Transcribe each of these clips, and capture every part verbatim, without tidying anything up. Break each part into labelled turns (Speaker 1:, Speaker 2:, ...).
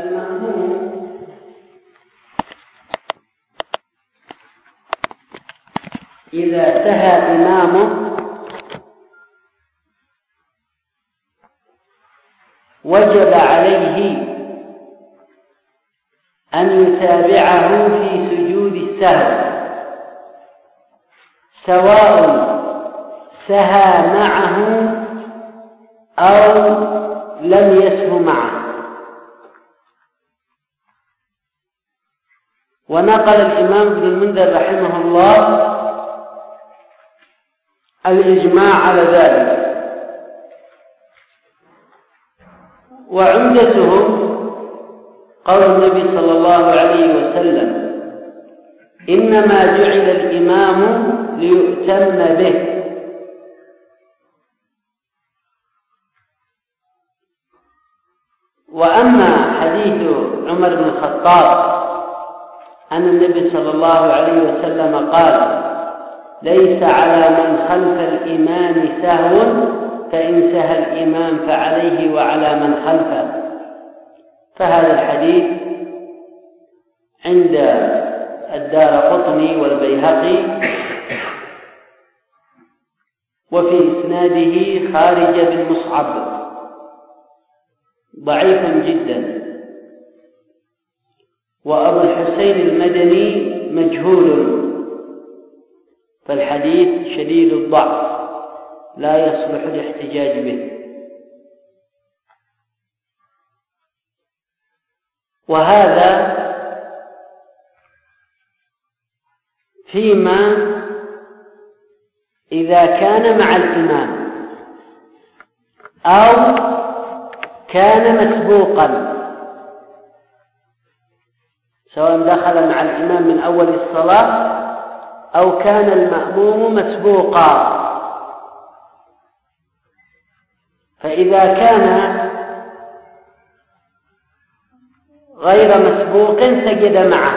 Speaker 1: المأموم إذا سهى إمامه وجب عليه أن يتابعه في سجود السهو، سواء سهى معه أو لم يسه معه. ونقل الإمام ابن المنذر رحمه الله الإجماع على ذلك، وعمدتهم قول النبي صلى الله عليه وسلم: إنما جعل الإمام ليؤتم به. وأما حديث عمر بن الخطاب أن النبي صلى الله عليه وسلم قال: ليس على من خلف الإمام سهو، فإن سهى الإمام فعليه وعلى من خلفه، فهذا الحديث عند الدارقطني والبيهقي، وفي إسناده خارج بن مصعب ضعيف جدا، وأبو الحسين المدني مجهول، فالحديث شديد الضعف لا يصلح الاحتجاج به. وهذا فيما إذا كان مع الإمام أو كان مسبوقا، سواء دخل مع الإمام من أول الصلاة أو كان المأموم مسبوقا. فإذا كان غير مسبوق سجد معه،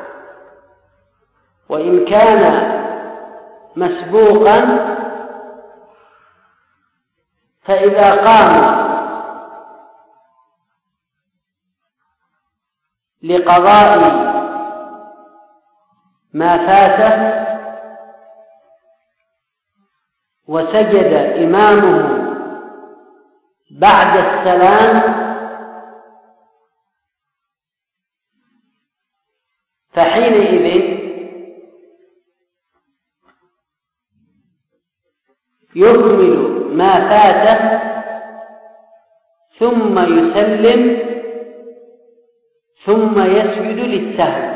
Speaker 1: وإن كان مسبوقا فإذا قام لقضاء ما فاته وسجد إمامه بعد السلام فحينئذ يكمل ما فاته ثم يسلم ثم يسجد للسهو.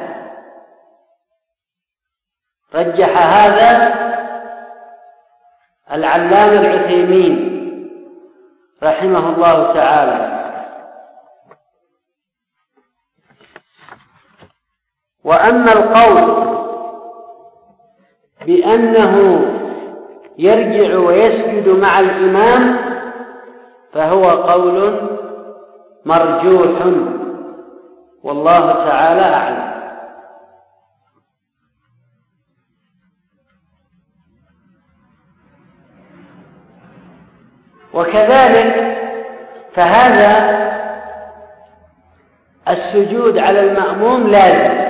Speaker 1: رجح هذا العلامة العثيمين رحمه الله تعالى. وأما القول بأنه يرجع ويسجد مع الإمام فهو قول مرجوح، والله تعالى أعلم. وكذلك فهذا السجود على المأموم لازم،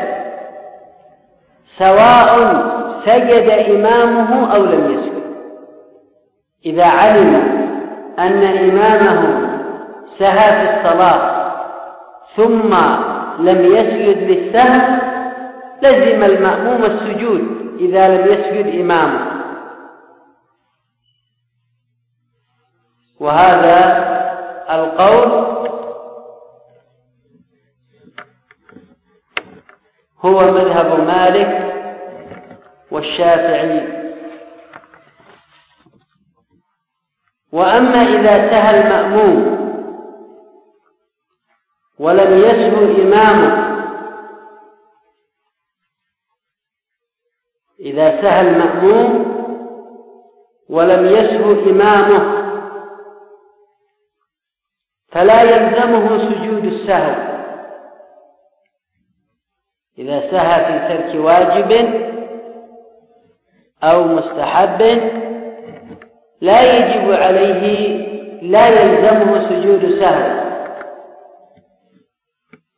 Speaker 1: سواء سجد إمامه أو لم يسجد. إذا علم أن إمامه سهى في الصلاة ثم لم يسجد للسهو لزم المأموم السجود إذا لم يسجد إمامه. وهذا القول هو مذهب مالك والشافعي. وأما إذا سهى المأموم ولم يسهو إمامه، إذا سهى المأموم ولم يسهو إمامه فلا يلزمه سجود السهو. إذا سهى في ترك واجب أو مستحب لا يجب عليه، لا يلزمه سجود سهو،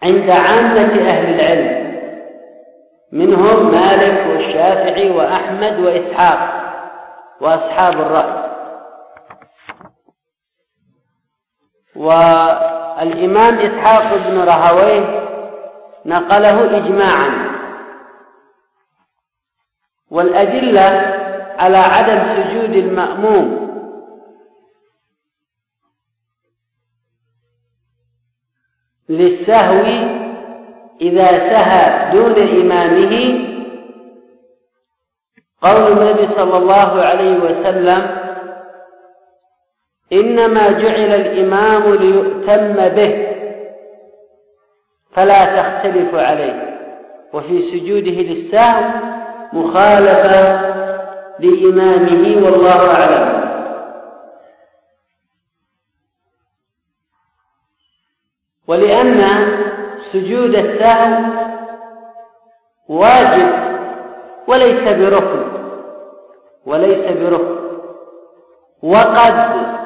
Speaker 1: عند عامة أهل العلم، منهم مالك والشافعي وأحمد وإسحاق وأصحاب الرأي. والإمام إسحاق بن راهويه نقله إجماعا. والأدلة على عدم سجود المأموم للسهو إذا سهى دون إمامه قول النبي صلى الله عليه وسلم: إنما جعل الإمام ليؤتم به فلا تختلف عليه. وفي سجوده للسهو مخالفة لإمامه والله أعلم. ولأن سجود السهو واجب وليس بركن وليس بركن وقد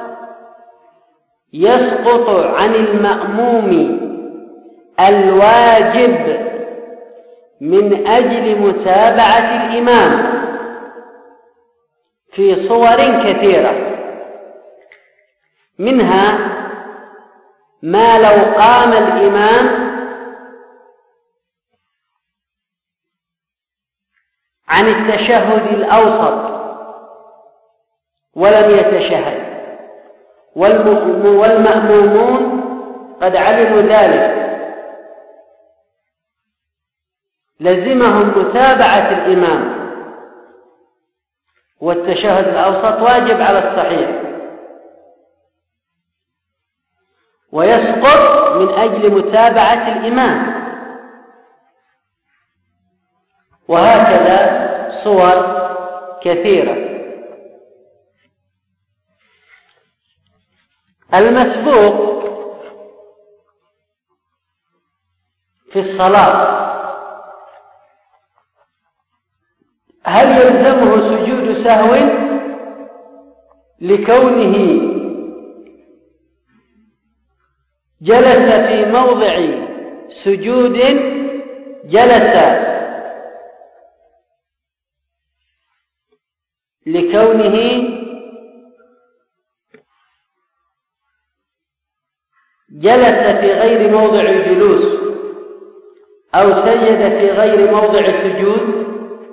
Speaker 1: يسقط عن المأموم الواجب من أجل متابعة الإمام في صور كثيرة، منها ما لو قام الإمام عن التشهد الأوسط ولم يتشهد والمأمومون قد علموا ذلك، لزمهم متابعة الإمام، والتشهد الأوسط واجب على الصحيح، ويسقط من أجل متابعة الإمام. وهكذا صور كثيرة. المسبوق في الصلاة هل يلزمه سجود سهو لكونه جلس في موضع سجود جلس لكونه جلس في غير موضع الجلوس أو سجد في غير موضع السجود؟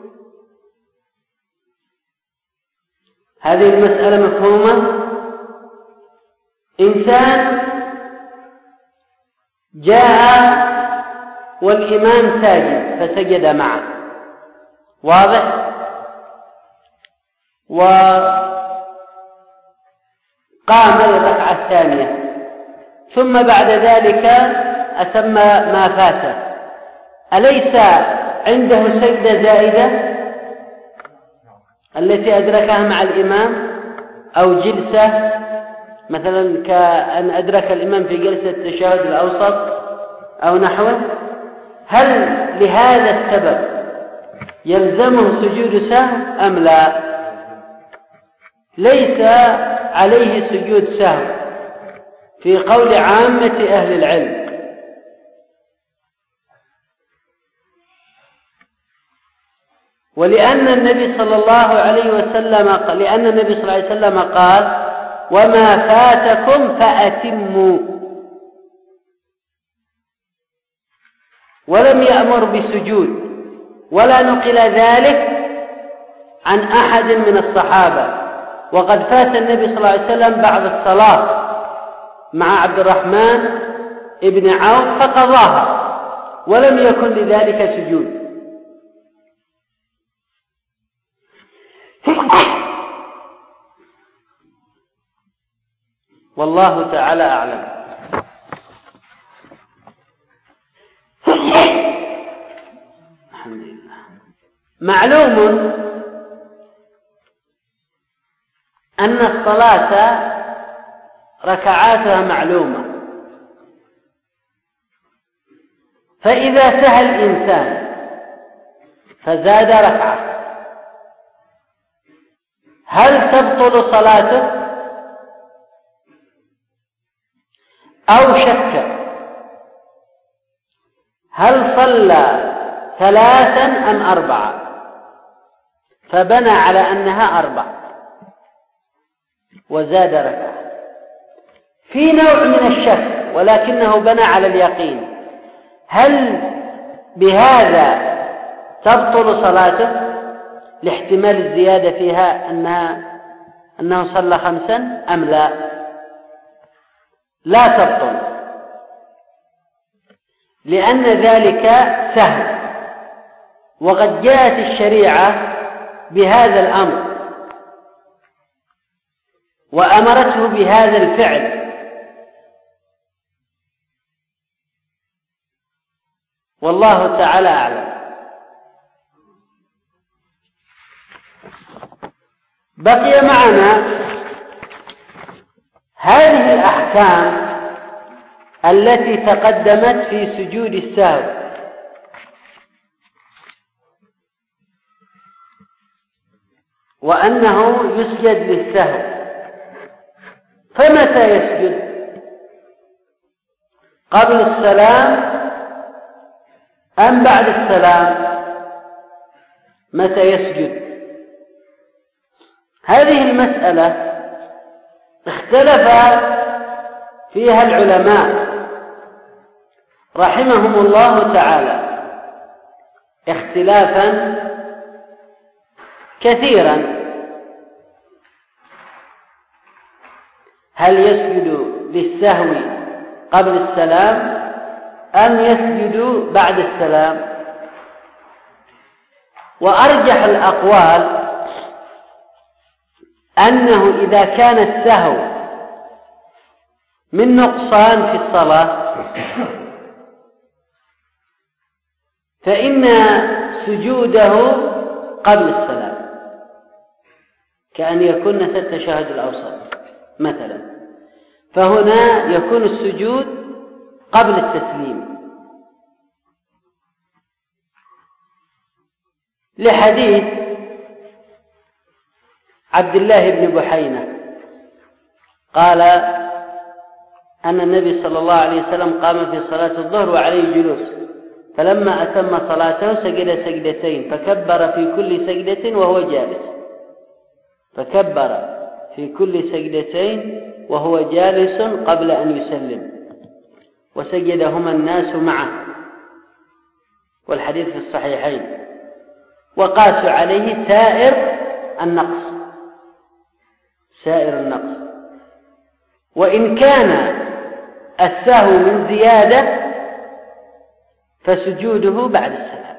Speaker 1: هذه المسألة مفهومة. إنسان جاء والإمام ساجد فسجد معه، واضح؟ وقام للركعة الثانية ثم بعد ذلك أتم ما فاته، أليس عنده سجدة زائدة التي أدركها مع الإمام أو جلسة، مثلا كأن أدرك الإمام في جلسة التشهد الأوسط أو نحوه؟ هل لهذا السبب يلزمه سجود سهو أم لا؟ ليس عليه سجود سهو في قول عامة أهل العلم. ولأن النبي صلى الله عليه وسلم لأن النبي صلى الله عليه وسلم قال: وما فاتكم فأتموا، ولم يأمر بسجود، ولا نقل ذلك عن أحد من الصحابة. وقد فات النبي صلى الله عليه وسلم بعد الصلاة مع عبد الرحمن ابن عوف فقضاها ولم يكن لذلك سجود. والله تعالى أعلم. الحمد لله. معلوم أن الصلاة ركعاتها معلومة، فإذا سهى الإنسان فزاد ركعة هل تبطل صلاته أو شك؟ هل صلى ثلاثا أم أربعة؟ فبنى على أنها أربع وزاد ركعة. في نوع من الشك ولكنه بنى على اليقين، هل بهذا تبطل صلاته لاحتمال الزيادة فيها أنها أنه صلى خمسا أم لا؟ لا تبطل، لأن ذلك سهل، وقد جاءت الشريعة بهذا الأمر وأمرته بهذا الفعل، والله تعالى أعلم. بقي معنا هذه الأحكام التي تقدمت في سجود السهو، وأنه يسجد للسهو. فمتى يسجد؟ قبل السلام أم بعد السلام؟ متى يسجد؟ هذه المسألة اختلف فيها العلماء رحمهم الله تعالى اختلافا كثيرا. هل يسجد للسهو قبل السلام أم يسجد بعد السلام؟ وأرجح الأقوال أنه إذا كان السهو من نقصان في الصلاة فإن سجوده قبل السلام، كأن يكون نسى التشهد الأوسط مثلا، فهنا يكون السجود قبل التسليم، لحديث عبد الله بن بحينة قال أن النبي صلى الله عليه وسلم قام في صلاة الظهر وعليه جلوس، فلما أتم صلاته سجد سجدتين فكبر في كل سجدة وهو جالس، فكبر في كل سجدتين وهو جالس قبل أن يسلم، وسجدهما الناس معه، والحديث في الصحيحين. وقاسوا عليه سائر النقص، سائر النقص. وإن كان السهو من زيادة فسجوده بعد السلام،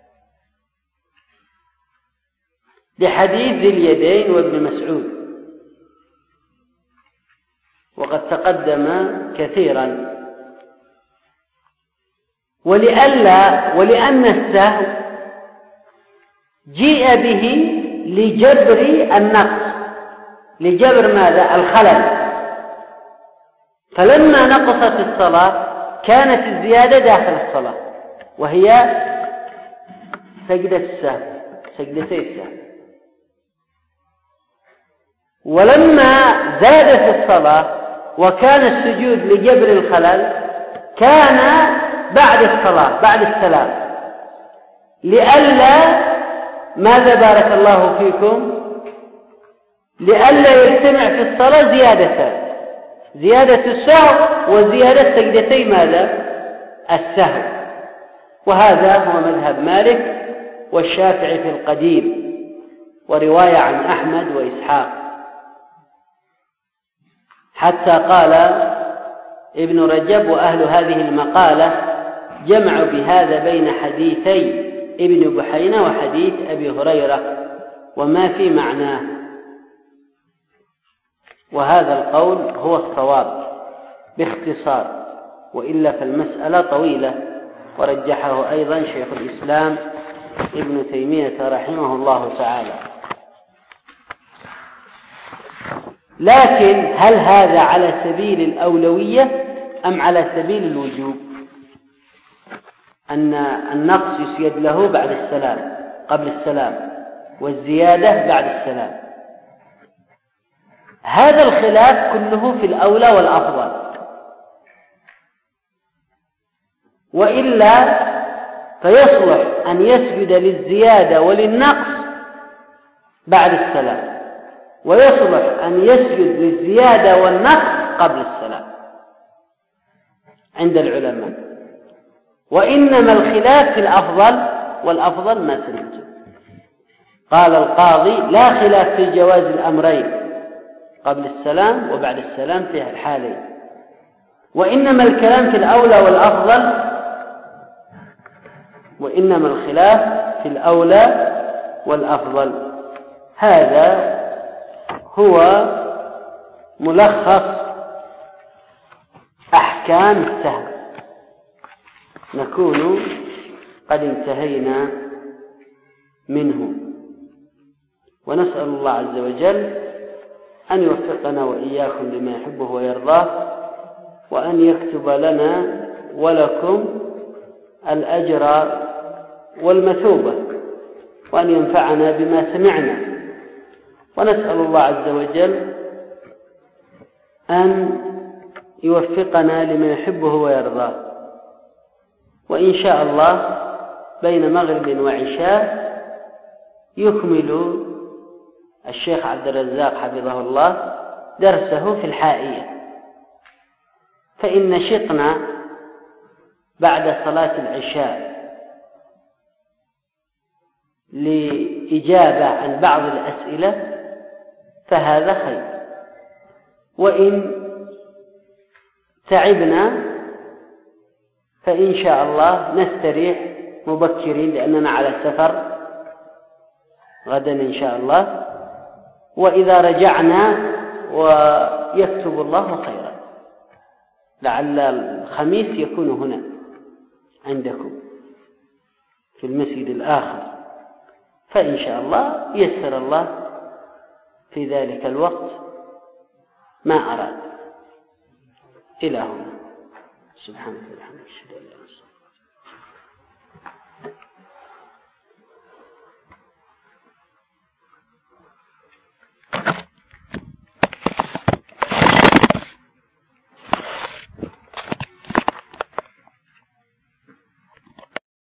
Speaker 1: لحديث ذي اليدين وابن مسعود، وقد تقدم كثيرا. ولئلا ولأن السهو جيء به لجبر النقص، لجبر ماذا؟ الخلل. فلما نقصت الصلاة كانت الزيادة داخل الصلاة، وهي سجدة السهو، سجدتي السهو. ولما زادت الصلاة وكان السجود لجبر الخلل كان بعد الصلاة بعد السلام، لئلا ماذا بارك الله فيكم؟ لئلا يجتمع في الصلاة زيادتان، زيادة السهو وزيادة سجدتي ماذا؟ السهو. وهذا هو مذهب مالك والشافعي في القديم، ورواية عن أحمد وإسحاق، حتى قال ابن رجب وأهل هذه المقالة جمعوا بهذا بين حديثي ابن بحينة وحديث أبي هريرة وما في معناه، وهذا القول هو الصواب باختصار، وإلا فالمسألة طويلة، ورجحه أيضا شيخ الإسلام ابن تيمية رحمه الله تعالى. لكن هل هذا على سبيل الأولوية أم على سبيل الوجوب؟ أن النقص يسيد له بعد السلام قبل السلام، والزيادة بعد السلام. هذا الخلاف كله في الأولى والأفضل، وإلا فيصلح أن يسجد للزيادة وللنقص بعد السلام، ويصلح أن يسجد للزيادة والنقص قبل السلام عند العلماء. وإنما الخلاف في الأفضل، والأفضل ما سمعته. قال القاضي: لا خلاف في جواز الأمرين قبل السلام وبعد السلام في الحالين، وإنما الكلام في الأولى والأفضل، وإنما الخلاف في الأولى والأفضل. هذا هو ملخص أحكام السهو. نكون قد انتهينا منه، ونسأل الله عز وجل أن يوفقنا وإياكم لما يحبه ويرضاه، وأن يكتب لنا ولكم الأجر والمثوبة، وأن ينفعنا بما سمعنا. ونسأل الله عز وجل أن يوفقنا لما يحبه ويرضاه. وإن شاء الله بين مغرب وعشاء يكمل الشيخ عبد الرزاق حفظه الله درسه في الحائية، فإن نشطنا بعد صلاة العشاء لإجابة عن بعض الأسئلة فهذا خير، وإن تعبنا فإن شاء الله نستريح مبكرين لأننا على سفر غدا إن شاء الله، وإذا رجعنا ويكتب الله خيرا لعل الخميس يكون هنا عندكم في المسجد الآخر، فإن شاء الله يسر الله في ذلك الوقت ما أراد. إلى هنا. سبحانك وبحمدك أشهد أن لا إله إلا أنت.